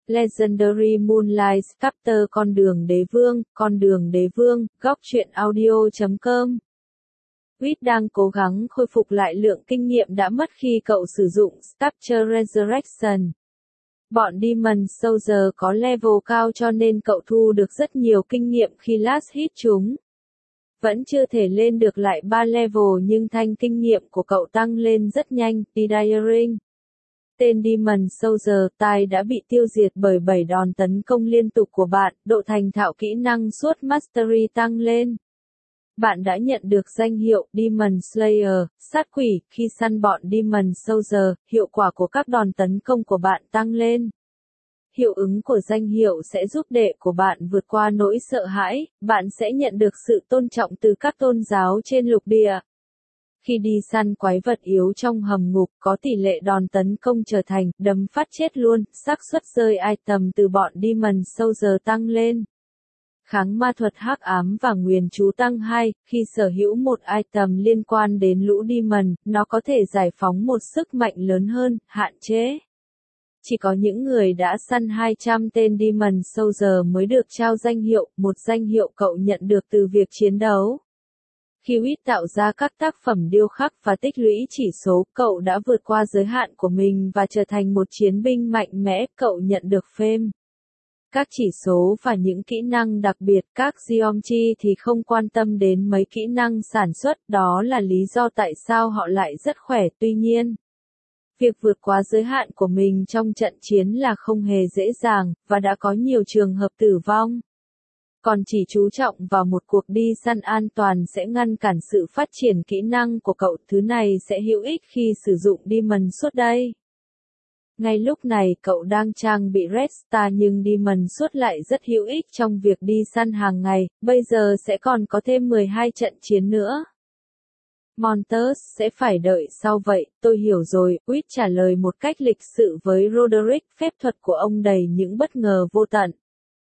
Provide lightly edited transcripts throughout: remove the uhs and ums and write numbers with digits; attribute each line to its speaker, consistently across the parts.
Speaker 1: Legendary Moonlight Sculptor Con đường đế vương, góc truyện audio.com. Reed đang cố gắng khôi phục lại lượng kinh nghiệm đã mất khi cậu sử dụng Sculpture Resurrection. Bọn Demon Soldier có level cao cho nên cậu thu được rất nhiều kinh nghiệm khi last hit chúng. Vẫn chưa thể lên được lại 3 level nhưng thanh kinh nghiệm của cậu tăng lên rất nhanh. Diring. Tên Demon Soldier tai đã bị tiêu diệt bởi 7 đòn tấn công liên tục của bạn, độ thành thạo kỹ năng suốt Mastery tăng lên. Bạn đã nhận được danh hiệu Demon Slayer, sát quỷ, khi săn bọn Demon Soldier, hiệu quả của các đòn tấn công của bạn tăng lên. Hiệu ứng của danh hiệu sẽ giúp đệ của bạn vượt qua nỗi sợ hãi, bạn sẽ nhận được sự tôn trọng từ các tôn giáo trên lục địa. Khi đi săn quái vật yếu trong hầm ngục, có tỷ lệ đòn tấn công trở thành đấm phát chết luôn, xác suất rơi item từ bọn Demon Soldier tăng lên. Kháng ma thuật hắc ám và nguyền chú tăng 2, khi sở hữu một item liên quan đến lũ Demon, nó có thể giải phóng một sức mạnh lớn hơn, hạn chế. Chỉ có những người đã săn 200 tên Demon Soldier mới được trao danh hiệu, một danh hiệu cậu nhận được từ việc chiến đấu. Khi Reed tạo ra các tác phẩm điêu khắc và tích lũy chỉ số, cậu đã vượt qua giới hạn của mình và trở thành một chiến binh mạnh mẽ, cậu nhận được fame. Các chỉ số và những kỹ năng đặc biệt, các Geomchi thì không quan tâm đến mấy kỹ năng sản xuất, đó là lý do tại sao họ lại rất khỏe. Tuy nhiên, việc vượt qua giới hạn của mình trong trận chiến là không hề dễ dàng, và đã có nhiều trường hợp tử vong. Còn chỉ chú trọng vào một cuộc đi săn an toàn sẽ ngăn cản sự phát triển kỹ năng của cậu, thứ này sẽ hữu ích khi sử dụng Demon suốt đây. Ngay lúc này cậu đang trang bị Red Star nhưng Demon suốt lại rất hữu ích trong việc đi săn hàng ngày, bây giờ sẽ còn có thêm 12 trận chiến nữa. Monsters sẽ phải đợi sau vậy, tôi hiểu rồi, Reed trả lời một cách lịch sự với Roderick, phép thuật của ông đầy những bất ngờ vô tận.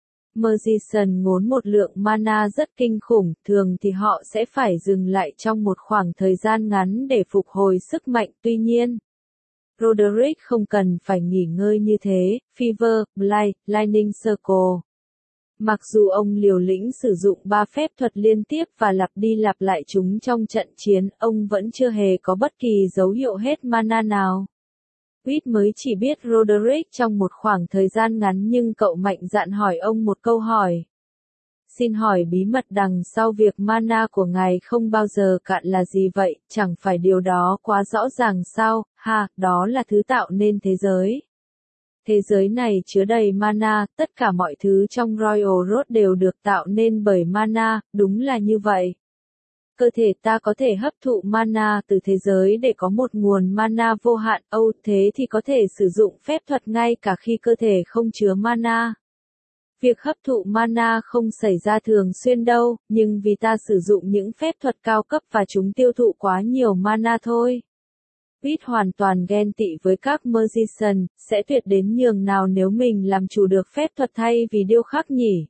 Speaker 1: Magician ngốn một lượng mana rất kinh khủng, thường thì họ sẽ phải dừng lại trong một khoảng thời gian ngắn để phục hồi sức mạnh, tuy nhiên, Roderick không cần phải nghỉ ngơi như thế. Fever, Blight, Lightning Circle. Mặc dù ông liều lĩnh sử dụng 3 phép thuật liên tiếp và lặp đi lặp lại chúng trong trận chiến, ông vẫn chưa hề có bất kỳ dấu hiệu hết mana nào. Reed mới chỉ biết Roderick trong một khoảng thời gian ngắn nhưng cậu mạnh dạn hỏi ông một câu hỏi. Xin hỏi bí mật đằng sau việc mana của ngài không bao giờ cạn là gì vậy, chẳng phải điều đó quá rõ ràng sao? Ha, đó là thứ tạo nên thế giới. Thế giới này chứa đầy mana, tất cả mọi thứ trong Royal Road đều được tạo nên bởi mana, đúng là như vậy. Cơ thể ta có thể hấp thụ mana từ thế giới để có một nguồn mana vô hạn, thế thì có thể sử dụng phép thuật ngay cả khi cơ thể không chứa mana. Việc hấp thụ mana không xảy ra thường xuyên đâu, nhưng vì ta sử dụng những phép thuật cao cấp và chúng tiêu thụ quá nhiều mana thôi. Reed hoàn toàn ghen tị với các Magician, sẽ tuyệt đến nhường nào nếu mình làm chủ được phép thuật thay vì điêu khắc nhỉ?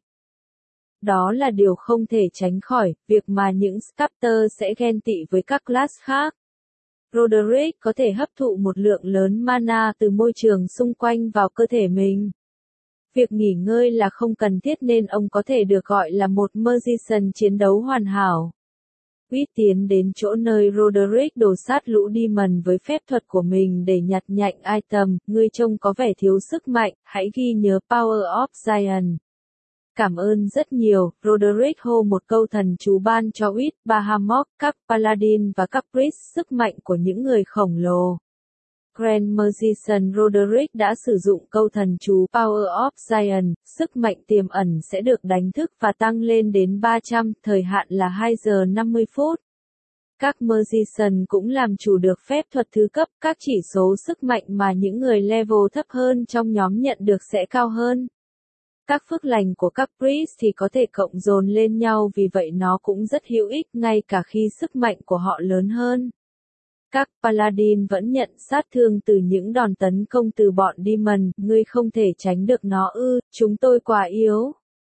Speaker 1: Đó là điều không thể tránh khỏi, việc mà những Sculptor sẽ ghen tị với các class khác. Roderick có thể hấp thụ một lượng lớn mana từ môi trường xung quanh vào cơ thể mình. Việc nghỉ ngơi là không cần thiết nên ông có thể được gọi là một Magician chiến đấu hoàn hảo. Reed tiến đến chỗ nơi Roderick đổ sát lũ Demon với phép thuật của mình để nhặt nhạnh item, ngươi trông có vẻ thiếu sức mạnh, hãy ghi nhớ Power of Giant. Cảm ơn rất nhiều, Roderick hô một câu thần chú ban cho Reed, Bahamut, các Paladin và các Priest, sức mạnh của những người khổng lồ. Grand Magician Roderick đã sử dụng câu thần chú Power of Giant, sức mạnh tiềm ẩn sẽ được đánh thức và tăng lên đến 300, thời hạn là 2 giờ 50 phút. Các Magician cũng làm chủ được phép thuật thứ cấp, các chỉ số sức mạnh mà những người level thấp hơn trong nhóm nhận được sẽ cao hơn. Các phước lành của các Priest thì có thể cộng dồn lên nhau vì vậy nó cũng rất hữu ích ngay cả khi sức mạnh của họ lớn hơn. Các Paladin vẫn nhận sát thương từ những đòn tấn công từ bọn Demon, ngươi không thể tránh được nó chúng tôi quá yếu.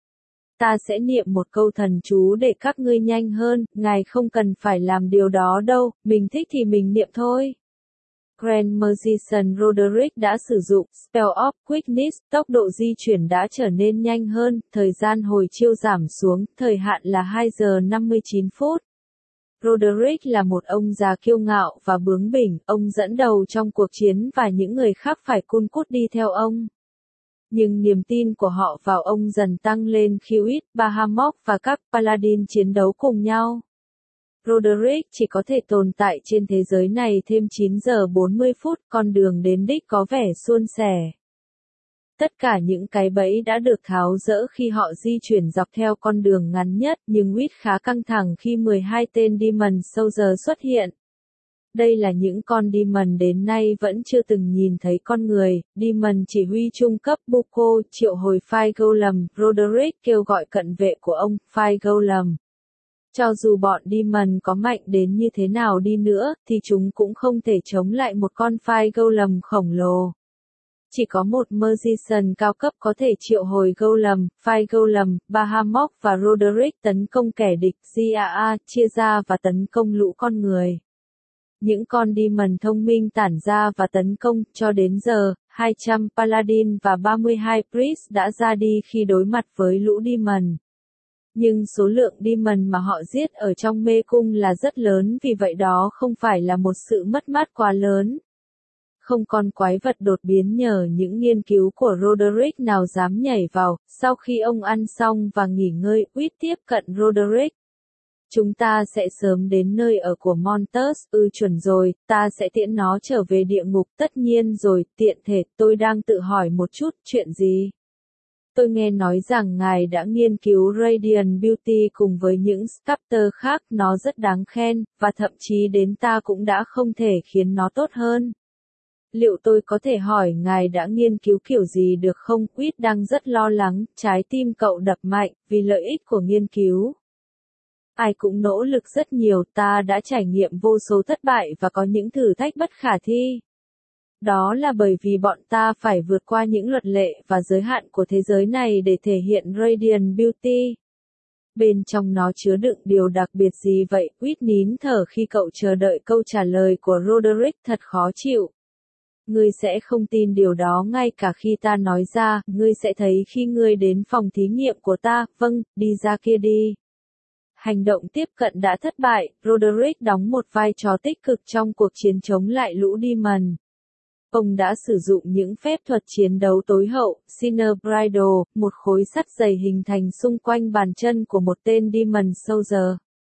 Speaker 1: Ta sẽ niệm một câu thần chú để các ngươi nhanh hơn, ngài không cần phải làm điều đó đâu, mình thích thì mình niệm thôi. Grand Magician Roderick đã sử dụng Spell of Quickness, tốc độ di chuyển đã trở nên nhanh hơn, thời gian hồi chiêu giảm xuống, thời hạn là 2 giờ 59 phút. Roderick là một ông già kiêu ngạo và bướng bỉnh, ông dẫn đầu trong cuộc chiến và những người khác phải cun cút đi theo ông. Nhưng niềm tin của họ vào ông dần tăng lên khi Uýt, Bahamut và các Paladin chiến đấu cùng nhau. Roderick chỉ có thể tồn tại trên thế giới này thêm 9 giờ 40 phút, con đường đến đích có vẻ suôn sẻ. Tất cả những cái bẫy đã được tháo dỡ khi họ di chuyển dọc theo con đường ngắn nhất, nhưng Uýt khá căng thẳng khi 12 tên Demon Soldier xuất hiện. Đây là những con Demon đến nay vẫn chưa từng nhìn thấy con người. Demon chỉ huy trung cấp Buko triệu hồi Fire Golem, Roderick kêu gọi cận vệ của ông, Fire Golem. Cho dù bọn Demon có mạnh đến như thế nào đi nữa, thì chúng cũng không thể chống lại một con Fire Golem khổng lồ. Chỉ có một Magician cao cấp có thể triệu hồi Golem, Fire Golem, Bahamut và Roderick tấn công kẻ địch GAA, chia ra và tấn công lũ con người. Những con Demon thông minh tản ra và tấn công, cho đến giờ, 200 Paladin và 32 Priest đã ra đi khi đối mặt với lũ Demon. Nhưng số lượng Demon mà họ giết ở trong mê cung là rất lớn, vì vậy đó không phải là một sự mất mát quá lớn. Không con quái vật đột biến nhờ những nghiên cứu của Roderick nào dám nhảy vào. Sau khi ông ăn xong và nghỉ ngơi, Uýt tiếp cận Roderick. Chúng ta sẽ sớm đến nơi ở của Montus, chuẩn rồi, ta sẽ tiễn nó trở về địa ngục, tất nhiên rồi, tiện thể, tôi đang tự hỏi một chút, chuyện gì? Tôi nghe nói rằng ngài đã nghiên cứu Radiant Beauty cùng với những sculptor khác, nó rất đáng khen, và thậm chí đến ta cũng đã không thể khiến nó tốt hơn. Liệu tôi có thể hỏi ngài đã nghiên cứu kiểu gì được không? Uýt đang rất lo lắng, trái tim cậu đập mạnh, vì lợi ích của nghiên cứu. Ai cũng nỗ lực rất nhiều, ta đã trải nghiệm vô số thất bại và có những thử thách bất khả thi. Đó là bởi vì bọn ta phải vượt qua những luật lệ và giới hạn của thế giới này để thể hiện Radiant Beauty. Bên trong nó chứa đựng điều đặc biệt gì vậy? Uýt nín thở khi cậu chờ đợi câu trả lời của Roderick, thật khó chịu. Ngươi sẽ không tin điều đó ngay cả khi ta nói ra, ngươi sẽ thấy khi ngươi đến phòng thí nghiệm của ta, vâng, đi ra kia đi. Hành động tiếp cận đã thất bại, Roderick đóng một vai trò tích cực trong cuộc chiến chống lại lũ Demon. Ông đã sử dụng những phép thuật chiến đấu tối hậu, Sinner Bridle, một khối sắt dày hình thành xung quanh bàn chân của một tên Demon Soldier.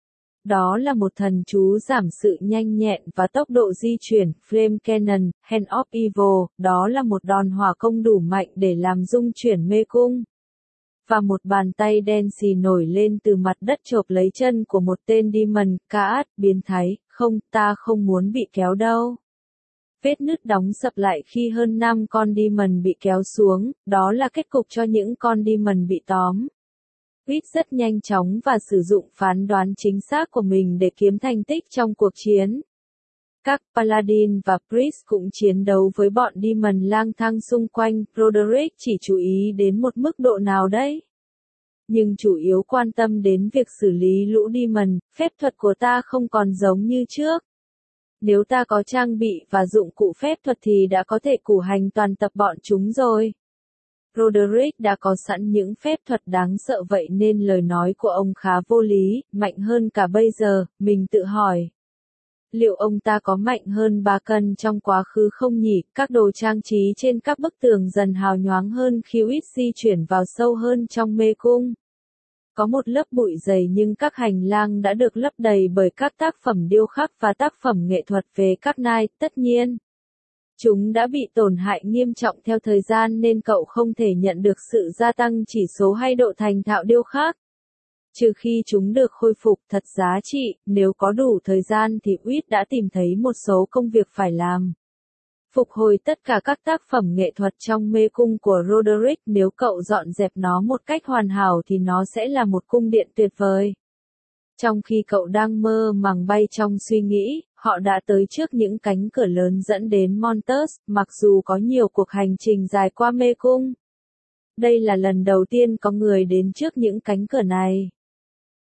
Speaker 1: Đó là một thần chú giảm sự nhanh nhẹn và tốc độ di chuyển, Flame Cannon, Hand of Evil, đó là một đòn hỏa công đủ mạnh để làm rung chuyển mê cung. Và một bàn tay đen xì nổi lên từ mặt đất chộp lấy chân của một tên Demon, Kaat, biến thái, không, ta không muốn bị kéo đâu. Vết nứt đóng sập lại khi hơn 5 con Demon bị kéo xuống, đó là kết cục cho những con Demon bị tóm. Uýt rất nhanh chóng và sử dụng phán đoán chính xác của mình để kiếm thành tích trong cuộc chiến. Các Paladin và Priest cũng chiến đấu với bọn Demon lang thang xung quanh, Roderick chỉ chú ý đến một mức độ nào đấy. Nhưng chủ yếu quan tâm đến việc xử lý lũ Demon, phép thuật của ta không còn giống như trước. Nếu ta có trang bị và dụng cụ phép thuật thì đã có thể củ hành toàn tập bọn chúng rồi. Roderick đã có sẵn những phép thuật đáng sợ vậy nên lời nói của ông khá vô lý, mạnh hơn cả bây giờ, mình tự hỏi. Liệu ông ta có mạnh hơn 3 cân trong quá khứ không nhỉ? Các đồ trang trí trên các bức tường dần hào nhoáng hơn khi Uýt di chuyển vào sâu hơn trong mê cung. Có một lớp bụi dày nhưng các hành lang đã được lấp đầy bởi các tác phẩm điêu khắc và tác phẩm nghệ thuật về các Knight, tất nhiên. Chúng đã bị tổn hại nghiêm trọng theo thời gian nên cậu không thể nhận được sự gia tăng chỉ số hay độ thành thạo điêu khắc. Trừ khi chúng được khôi phục thật giá trị, nếu có đủ thời gian thì Uýt đã tìm thấy một số công việc phải làm. Phục hồi tất cả các tác phẩm nghệ thuật trong mê cung của Roderick, nếu cậu dọn dẹp nó một cách hoàn hảo thì nó sẽ là một cung điện tuyệt vời. Trong khi cậu đang mơ màng bay trong suy nghĩ, họ đã tới trước những cánh cửa lớn dẫn đến Montus, mặc dù có nhiều cuộc hành trình dài qua mê cung. Đây là lần đầu tiên có người đến trước những cánh cửa này.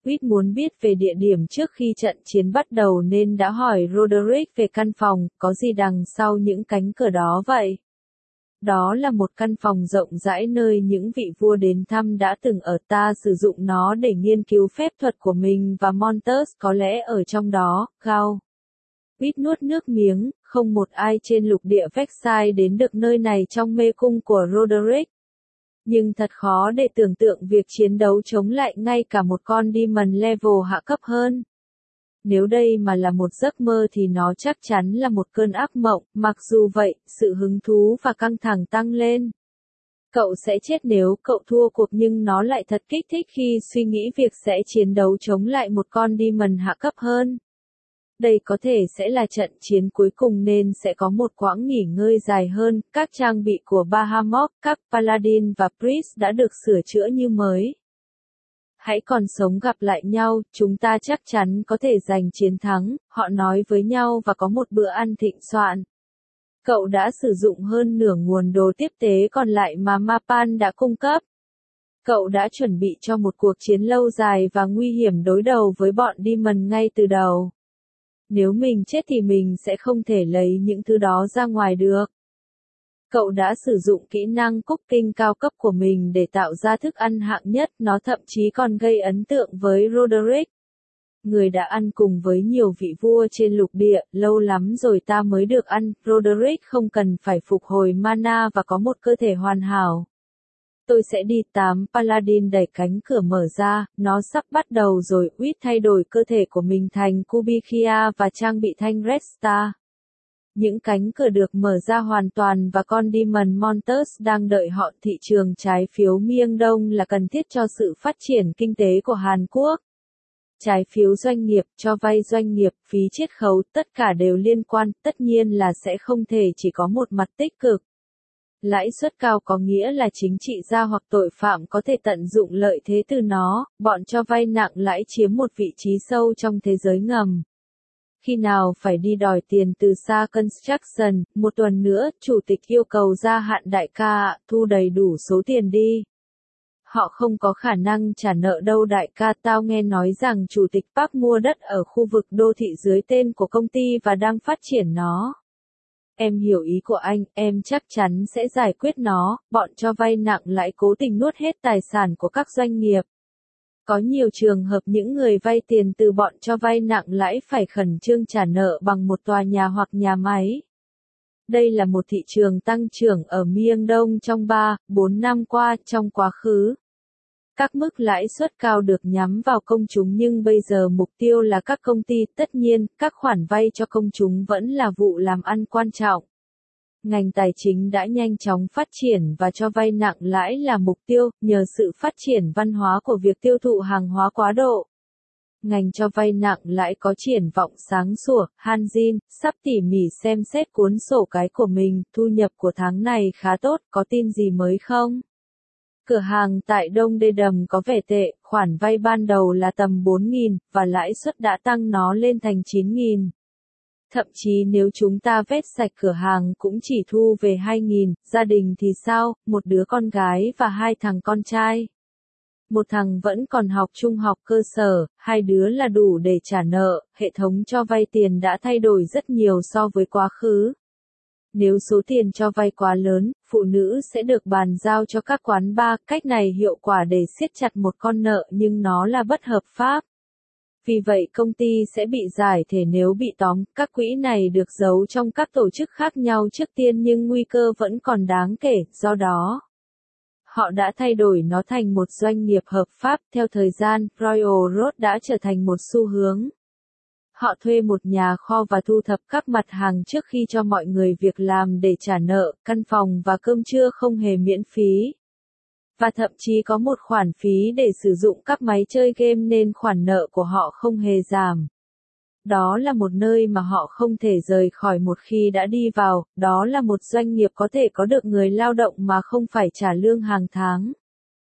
Speaker 1: Reed muốn biết về địa điểm trước khi trận chiến bắt đầu nên đã hỏi Roderick về căn phòng, có gì đằng sau những cánh cửa đó vậy? Đó là một căn phòng rộng rãi nơi những vị vua đến thăm đã từng ở, ta sử dụng nó để nghiên cứu phép thuật của mình và Montus có lẽ ở trong đó, Gao. Reed nuốt nước miếng, không một ai trên lục địa Vexai đến được nơi này trong mê cung của Roderick. Nhưng thật khó để tưởng tượng việc chiến đấu chống lại ngay cả một con Demon level hạ cấp hơn. Nếu đây mà là một giấc mơ thì nó chắc chắn là một cơn ác mộng, mặc dù vậy, sự hứng thú và căng thẳng tăng lên. Cậu sẽ chết nếu cậu thua cuộc, nhưng nó lại thật kích thích khi suy nghĩ việc sẽ chiến đấu chống lại một con Demon hạ cấp hơn. Đây có thể sẽ là trận chiến cuối cùng nên sẽ có một quãng nghỉ ngơi dài hơn. Các trang bị của Bahamut, các Paladin và Priest đã được sửa chữa như mới. Hãy còn sống gặp lại nhau, chúng ta chắc chắn có thể giành chiến thắng, họ nói với nhau và có một bữa ăn thịnh soạn. Cậu đã sử dụng hơn nửa nguồn đồ tiếp tế còn lại mà Mapan đã cung cấp. Cậu đã chuẩn bị cho một cuộc chiến lâu dài và nguy hiểm đối đầu với bọn Demon ngay từ đầu. Nếu mình chết thì mình sẽ không thể lấy những thứ đó ra ngoài được. Cậu đã sử dụng kỹ năng cooking cao cấp của mình để tạo ra thức ăn hạng nhất, nó thậm chí còn gây ấn tượng với Roderick. Người đã ăn cùng với nhiều vị vua trên lục địa, lâu lắm rồi ta mới được ăn, Roderick không cần phải phục hồi mana và có một cơ thể hoàn hảo. Tôi sẽ đi. 8 Paladin đẩy cánh cửa mở ra, nó sắp bắt đầu rồi. Reed thay đổi cơ thể của mình thành Kubikia và trang bị thanh Red Star. Những cánh cửa được mở ra hoàn toàn và con Demon Montus đang đợi họ. Thị trường trái phiếu Miêng Đông là cần thiết cho sự phát triển kinh tế của Hàn Quốc. Trái phiếu doanh nghiệp, cho vay doanh nghiệp, phí chiết khấu, tất cả đều liên quan, tất nhiên là sẽ không thể chỉ có một mặt tích cực. Lãi suất cao có nghĩa là chính trị gia hoặc tội phạm có thể tận dụng lợi thế từ nó, bọn cho vay nặng lãi chiếm một vị trí sâu trong thế giới ngầm. Khi nào phải đi đòi tiền từ Sa Construction, một tuần nữa, chủ tịch yêu cầu gia hạn đại ca, thu đầy đủ số tiền đi. Họ không có khả năng trả nợ đâu đại ca, tao nghe nói rằng chủ tịch Park mua đất ở khu vực đô thị dưới tên của công ty và đang phát triển nó. Em hiểu ý của anh, em chắc chắn sẽ giải quyết nó, bọn cho vay nặng lãi cố tình nuốt hết tài sản của các doanh nghiệp. Có nhiều trường hợp những người vay tiền từ bọn cho vay nặng lãi phải khẩn trương trả nợ bằng một tòa nhà hoặc nhà máy. Đây là một thị trường tăng trưởng ở Miêng Đông trong 3-4 năm qua, trong quá khứ. Các mức lãi suất cao được nhắm vào công chúng nhưng bây giờ mục tiêu là các công ty, tất nhiên, các khoản vay cho công chúng vẫn là vụ làm ăn quan trọng. Ngành tài chính đã nhanh chóng phát triển và cho vay nặng lãi là mục tiêu, nhờ sự phát triển văn hóa của việc tiêu thụ hàng hóa quá độ. Ngành cho vay nặng lãi có triển vọng sáng sủa. Hanjin sắp tỉ mỉ xem xét cuốn sổ cái của mình, thu nhập của tháng này khá tốt, có tin gì mới không? Cửa hàng tại Đông Đê Đầm có vẻ tệ, khoản vay ban đầu là tầm 4.000, và lãi suất đã tăng nó lên thành 9.000. Thậm chí nếu chúng ta vét sạch cửa hàng cũng chỉ thu về 2.000, gia đình thì sao, một đứa con gái và 2 thằng con trai. Một thằng vẫn còn học trung học cơ sở, 2 đứa là đủ để trả nợ, hệ thống cho vay tiền đã thay đổi rất nhiều so với quá khứ. Nếu số tiền cho vay quá lớn, phụ nữ sẽ được bàn giao cho các quán bar, cách này hiệu quả để siết chặt một con nợ nhưng nó là bất hợp pháp. Vì vậy công ty sẽ bị giải thể nếu bị tóm, các quỹ này được giấu trong các tổ chức khác nhau trước tiên nhưng nguy cơ vẫn còn đáng kể, do đó họ đã thay đổi nó thành một doanh nghiệp hợp pháp. Theo thời gian, Royal Road đã trở thành một xu hướng. Họ thuê một nhà kho và thu thập các mặt hàng trước khi cho mọi người việc làm để trả nợ, căn phòng và cơm trưa không hề miễn phí. Và thậm chí có một khoản phí để sử dụng các máy chơi game nên khoản nợ của họ không hề giảm. Đó là một nơi mà họ không thể rời khỏi một khi đã đi vào, đó là một doanh nghiệp có thể có được người lao động mà không phải trả lương hàng tháng.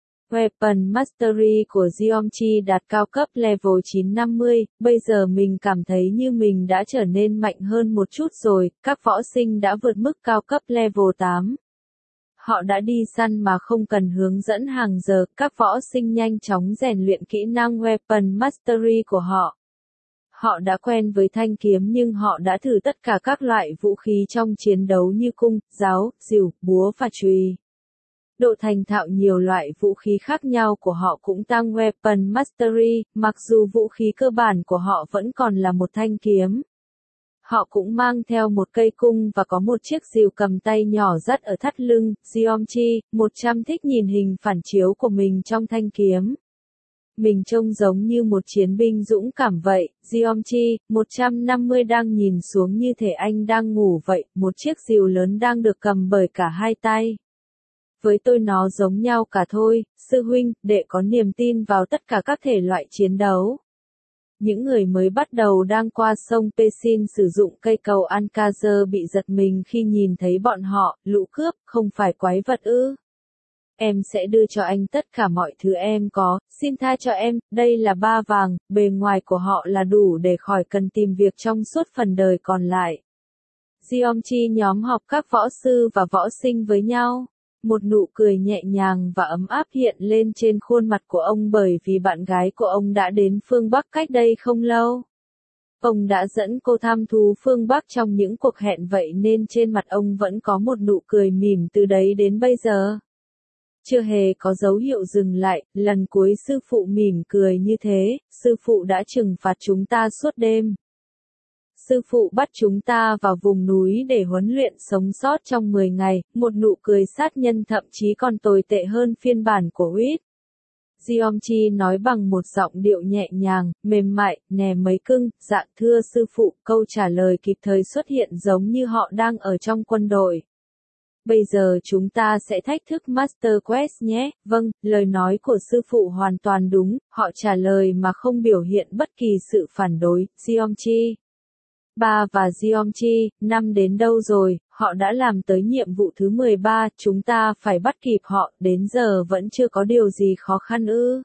Speaker 1: Weapon Mastery của Geomchi đạt cao cấp level 950, bây giờ mình cảm thấy như mình đã trở nên mạnh hơn một chút rồi, các võ sinh đã vượt mức cao cấp level 8. Họ đã đi săn mà không cần hướng dẫn hàng giờ, các võ sinh nhanh chóng rèn luyện kỹ năng Weapon Mastery của họ. Họ đã quen với thanh kiếm nhưng họ đã thử tất cả các loại vũ khí trong chiến đấu như cung, giáo, rìu, búa và chùy. Độ thành thạo nhiều loại vũ khí khác nhau của họ cũng tăng Weapon Mastery, mặc dù vũ khí cơ bản của họ vẫn còn là một thanh kiếm. Họ cũng mang theo một cây cung và có một chiếc rìu cầm tay nhỏ dắt ở thắt lưng. Geomchi 100 thích nhìn hình phản chiếu của mình trong thanh kiếm. Mình trông giống như một chiến binh dũng cảm vậy. Geomchi 150 đang nhìn xuống như thể anh đang ngủ vậy, một chiếc rìu lớn đang được cầm bởi cả hai tay. Với tôi nó giống nhau cả thôi, sư huynh, đệ có niềm tin vào tất cả các thể loại chiến đấu. Những người mới bắt đầu đang qua sông Pesin sử dụng cây cầu Ancazer bị giật mình khi nhìn thấy bọn họ, lũ cướp, không phải quái vật ư. Em sẽ đưa cho anh tất cả mọi thứ em có, xin tha cho em, đây là 3 vàng, bề ngoài của họ là đủ để khỏi cần tìm việc trong suốt phần đời còn lại. Geomchi nhóm họp các võ sư và võ sinh với nhau. Một nụ cười nhẹ nhàng và ấm áp hiện lên trên khuôn mặt của ông bởi vì bạn gái của ông đã đến phương Bắc cách đây không lâu. Ông đã dẫn cô thăm thú phương Bắc trong những cuộc hẹn vậy nên trên mặt ông vẫn có một nụ cười mỉm từ đấy đến bây giờ. Chưa hề có dấu hiệu dừng lại, lần cuối sư phụ mỉm cười như thế, sư phụ đã trừng phạt chúng ta suốt đêm. Sư phụ bắt chúng ta vào vùng núi để huấn luyện sống sót trong 10 ngày, một nụ cười sát nhân thậm chí còn tồi tệ hơn phiên bản của Huýt. Geomchi nói bằng một giọng điệu nhẹ nhàng, mềm mại, nè mấy cưng, dạ thưa sư phụ, câu trả lời kịp thời xuất hiện giống như họ đang ở trong quân đội. Bây giờ chúng ta sẽ thách thức Master Quest nhé, vâng, lời nói của sư phụ hoàn toàn đúng, họ trả lời mà không biểu hiện bất kỳ sự phản đối, Geomchi. Ba và Geomchi, năm đến đâu rồi, họ đã làm tới nhiệm vụ thứ 13, chúng ta phải bắt kịp họ, đến giờ vẫn chưa có điều gì khó khăn ư.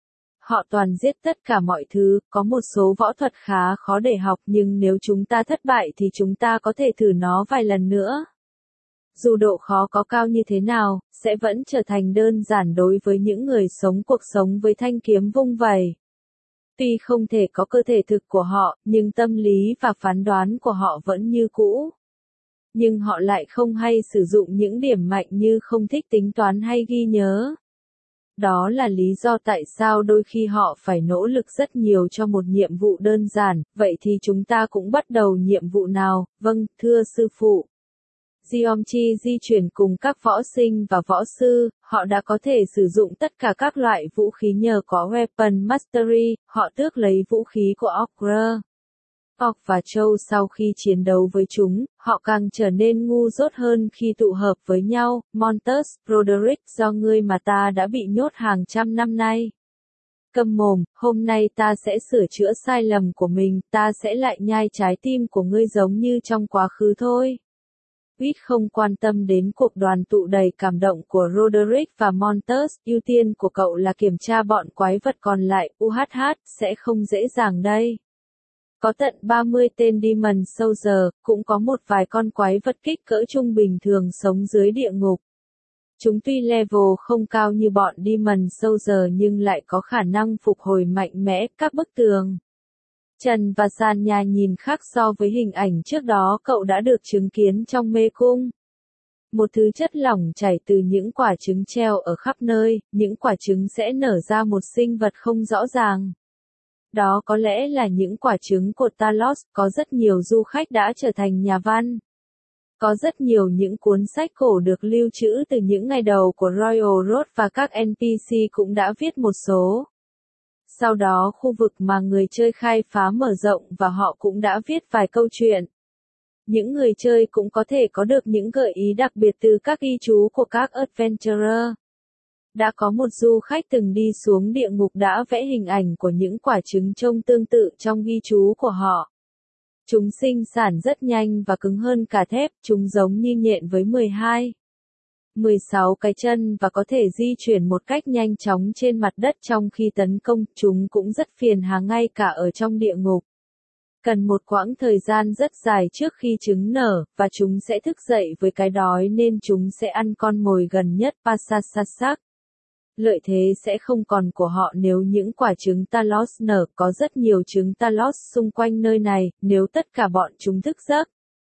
Speaker 1: Họ toàn giết tất cả mọi thứ, có một số võ thuật khá khó để học nhưng nếu chúng ta thất bại thì chúng ta có thể thử nó vài lần nữa. Dù độ khó có cao như thế nào, sẽ vẫn trở thành đơn giản đối với những người sống cuộc sống với thanh kiếm vung vẩy. Tuy không thể có cơ thể thực của họ, nhưng tâm lý và phán đoán của họ vẫn như cũ. Nhưng họ lại không hay sử dụng những điểm mạnh như không thích tính toán hay ghi nhớ. Đó là lý do tại sao đôi khi họ phải nỗ lực rất nhiều cho một nhiệm vụ đơn giản, vậy thì chúng ta cũng bắt đầu nhiệm vụ nào, vâng, thưa sư phụ. Geomchi di chuyển cùng các võ sinh và võ sư, họ đã có thể sử dụng tất cả các loại vũ khí nhờ có Weapon Mastery, họ tước lấy vũ khí của Ogre. Orc và Trâu sau khi chiến đấu với chúng, họ càng trở nên ngu dốt hơn khi tụ hợp với nhau, Montus, Broderick do ngươi mà ta đã bị nhốt hàng trăm năm nay. Câm mồm, hôm nay ta sẽ sửa chữa sai lầm của mình, ta sẽ lại nhai trái tim của ngươi giống như trong quá khứ thôi. Huýt không quan tâm đến cuộc đoàn tụ đầy cảm động của Roderick và Montus, ưu tiên của cậu là kiểm tra bọn quái vật còn lại, sẽ không dễ dàng đây. Có tận 30 tên Demon Soldier, cũng có một vài con quái vật kích cỡ trung bình thường sống dưới địa ngục. Chúng tuy level không cao như bọn Demon Soldier nhưng lại có khả năng phục hồi mạnh mẽ các bức tường. Trần và sàn nhà nhìn khác so với hình ảnh trước đó cậu đã được chứng kiến trong mê cung. Một thứ chất lỏng chảy từ những quả trứng treo ở khắp nơi, những quả trứng sẽ nở ra một sinh vật không rõ ràng. Đó có lẽ là những quả trứng của Talos, có rất nhiều du khách đã trở thành nhà văn. Có rất nhiều những cuốn sách cổ được lưu trữ từ những ngày đầu của Royal Road và các NPC cũng đã viết một số. Sau đó khu vực mà người chơi khai phá mở rộng và họ cũng đã viết vài câu chuyện. Những người chơi cũng có thể có được những gợi ý đặc biệt từ các ghi chú của các adventurer. Đã có một du khách từng đi xuống địa ngục đã vẽ hình ảnh của những quả trứng trông tương tự trong ghi chú của họ. Chúng sinh sản rất nhanh và cứng hơn cả thép, chúng giống như nhện với 16 cái chân và có thể di chuyển một cách nhanh chóng trên mặt đất trong khi tấn công, chúng cũng rất phiền hà ngay cả ở trong địa ngục. Cần một quãng thời gian rất dài trước khi trứng nở, và chúng sẽ thức dậy với cái đói nên chúng sẽ ăn con mồi gần nhất Pasasasak. Lợi thế sẽ không còn của họ nếu những quả trứng Talos nở, có rất nhiều trứng Talos xung quanh nơi này, nếu tất cả bọn chúng thức giấc.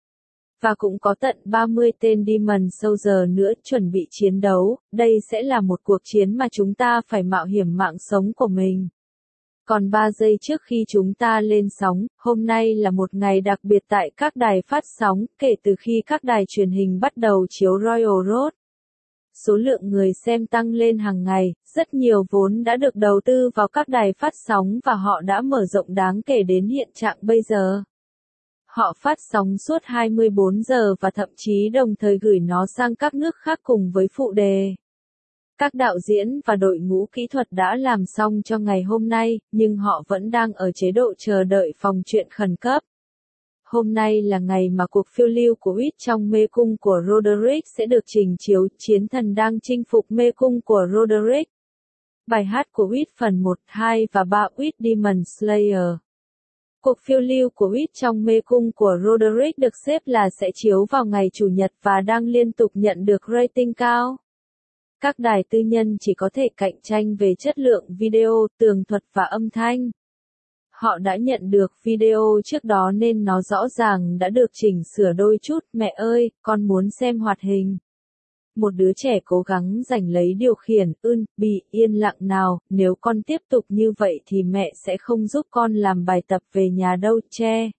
Speaker 1: Và cũng có tận 30 tên Demon Soldier nữa chuẩn bị chiến đấu, đây sẽ là một cuộc chiến mà chúng ta phải mạo hiểm mạng sống của mình. Còn 3 giây trước khi chúng ta lên sóng, hôm nay là một ngày đặc biệt tại các đài phát sóng, kể từ khi các đài truyền hình bắt đầu chiếu Royal Road. Số lượng người xem tăng lên hàng ngày, rất nhiều vốn đã được đầu tư vào các đài phát sóng và họ đã mở rộng đáng kể đến hiện trạng bây giờ. Họ phát sóng suốt 24 giờ và thậm chí đồng thời gửi nó sang các nước khác cùng với phụ đề. Các đạo diễn và đội ngũ kỹ thuật đã làm xong cho ngày hôm nay, nhưng họ vẫn đang ở chế độ chờ đợi phòng chuyện khẩn cấp. Hôm nay là ngày mà cuộc phiêu lưu của Witt trong mê cung của Roderick sẽ được trình chiếu, chiến thần đang chinh phục mê cung của Roderick. Bài hát của Witt phần 1, 2 và 3 Witt Demon Slayer. Cuộc phiêu lưu của Witt trong mê cung của Roderick được xếp là sẽ chiếu vào ngày Chủ nhật và đang liên tục nhận được rating cao. Các đài tư nhân chỉ có thể cạnh tranh về chất lượng video, tường thuật và âm thanh. Họ đã nhận được video trước đó nên nó rõ ràng đã được chỉnh sửa đôi chút. Mẹ ơi, con muốn xem hoạt hình. Một đứa trẻ cố gắng giành lấy điều khiển. Bị yên lặng nào, nếu con tiếp tục như vậy thì mẹ sẽ không giúp con làm bài tập về nhà đâu. Che.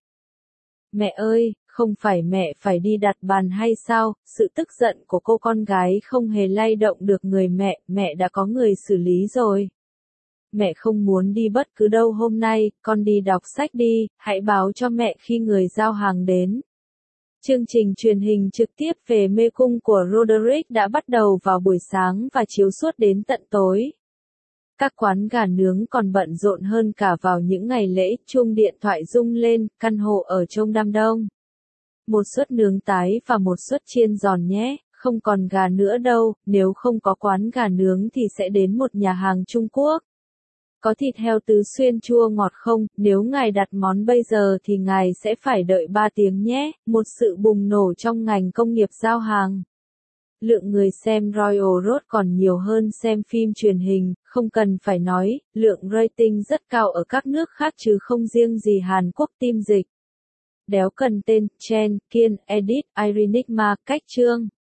Speaker 1: Mẹ ơi, không phải mẹ phải đi đặt bàn hay sao? Sự tức giận của cô con gái không hề lay động được người mẹ, mẹ đã có người xử lý rồi. Mẹ không muốn đi bất cứ đâu hôm nay, con đi đọc sách đi, hãy báo cho mẹ khi người giao hàng đến. Chương trình truyền hình trực tiếp về mê cung của Roderick đã bắt đầu vào buổi sáng và chiếu suốt đến tận tối. Các quán gà nướng còn bận rộn hơn cả vào những ngày lễ, chuông điện thoại rung lên, căn hộ ở trong đám đông. Một suất nướng tái và một suất chiên giòn nhé, không còn gà nữa đâu, nếu không có quán gà nướng thì sẽ đến một nhà hàng Trung Quốc. Có thịt heo tứ xuyên chua ngọt không? Nếu ngài đặt món bây giờ thì ngài sẽ phải đợi 3 tiếng nhé. Một sự bùng nổ trong ngành công nghiệp giao hàng. Lượng người xem Royal Road còn nhiều hơn xem phim truyền hình, không cần phải nói, lượng rating rất cao ở các nước khác chứ không riêng gì Hàn Quốc. Team dịch. Đéo cần tên, Chen, Kiên, Edit, Irenigma, cách chương.